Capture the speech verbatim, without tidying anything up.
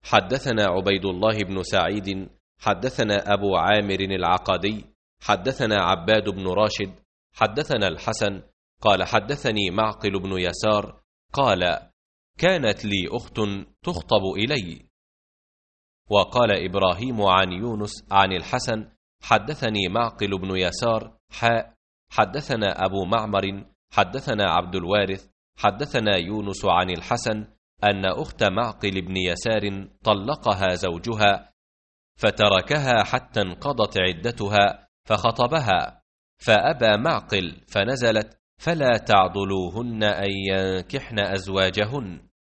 حدثنا عبيد الله بن سعيد حدثنا أبو عامر العقدي حدثنا عباد بن راشد حدثنا الحسن قال حدثني معقل بن يسار قال كانت لي أخت تخطب إلي. وقال إبراهيم عن يونس عن الحسن حدثني معقل بن يسار حاء حدثنا أبو معمر حدثنا عبد الوارث حدثنا يونس عن الحسن أن أخت معقل بن يسار طلقها زوجها فتركها حتى انقضت عدتها فخطبها فأبى معقل فنزلت فلا تعضلوهن أن ينكحن أزواجهن.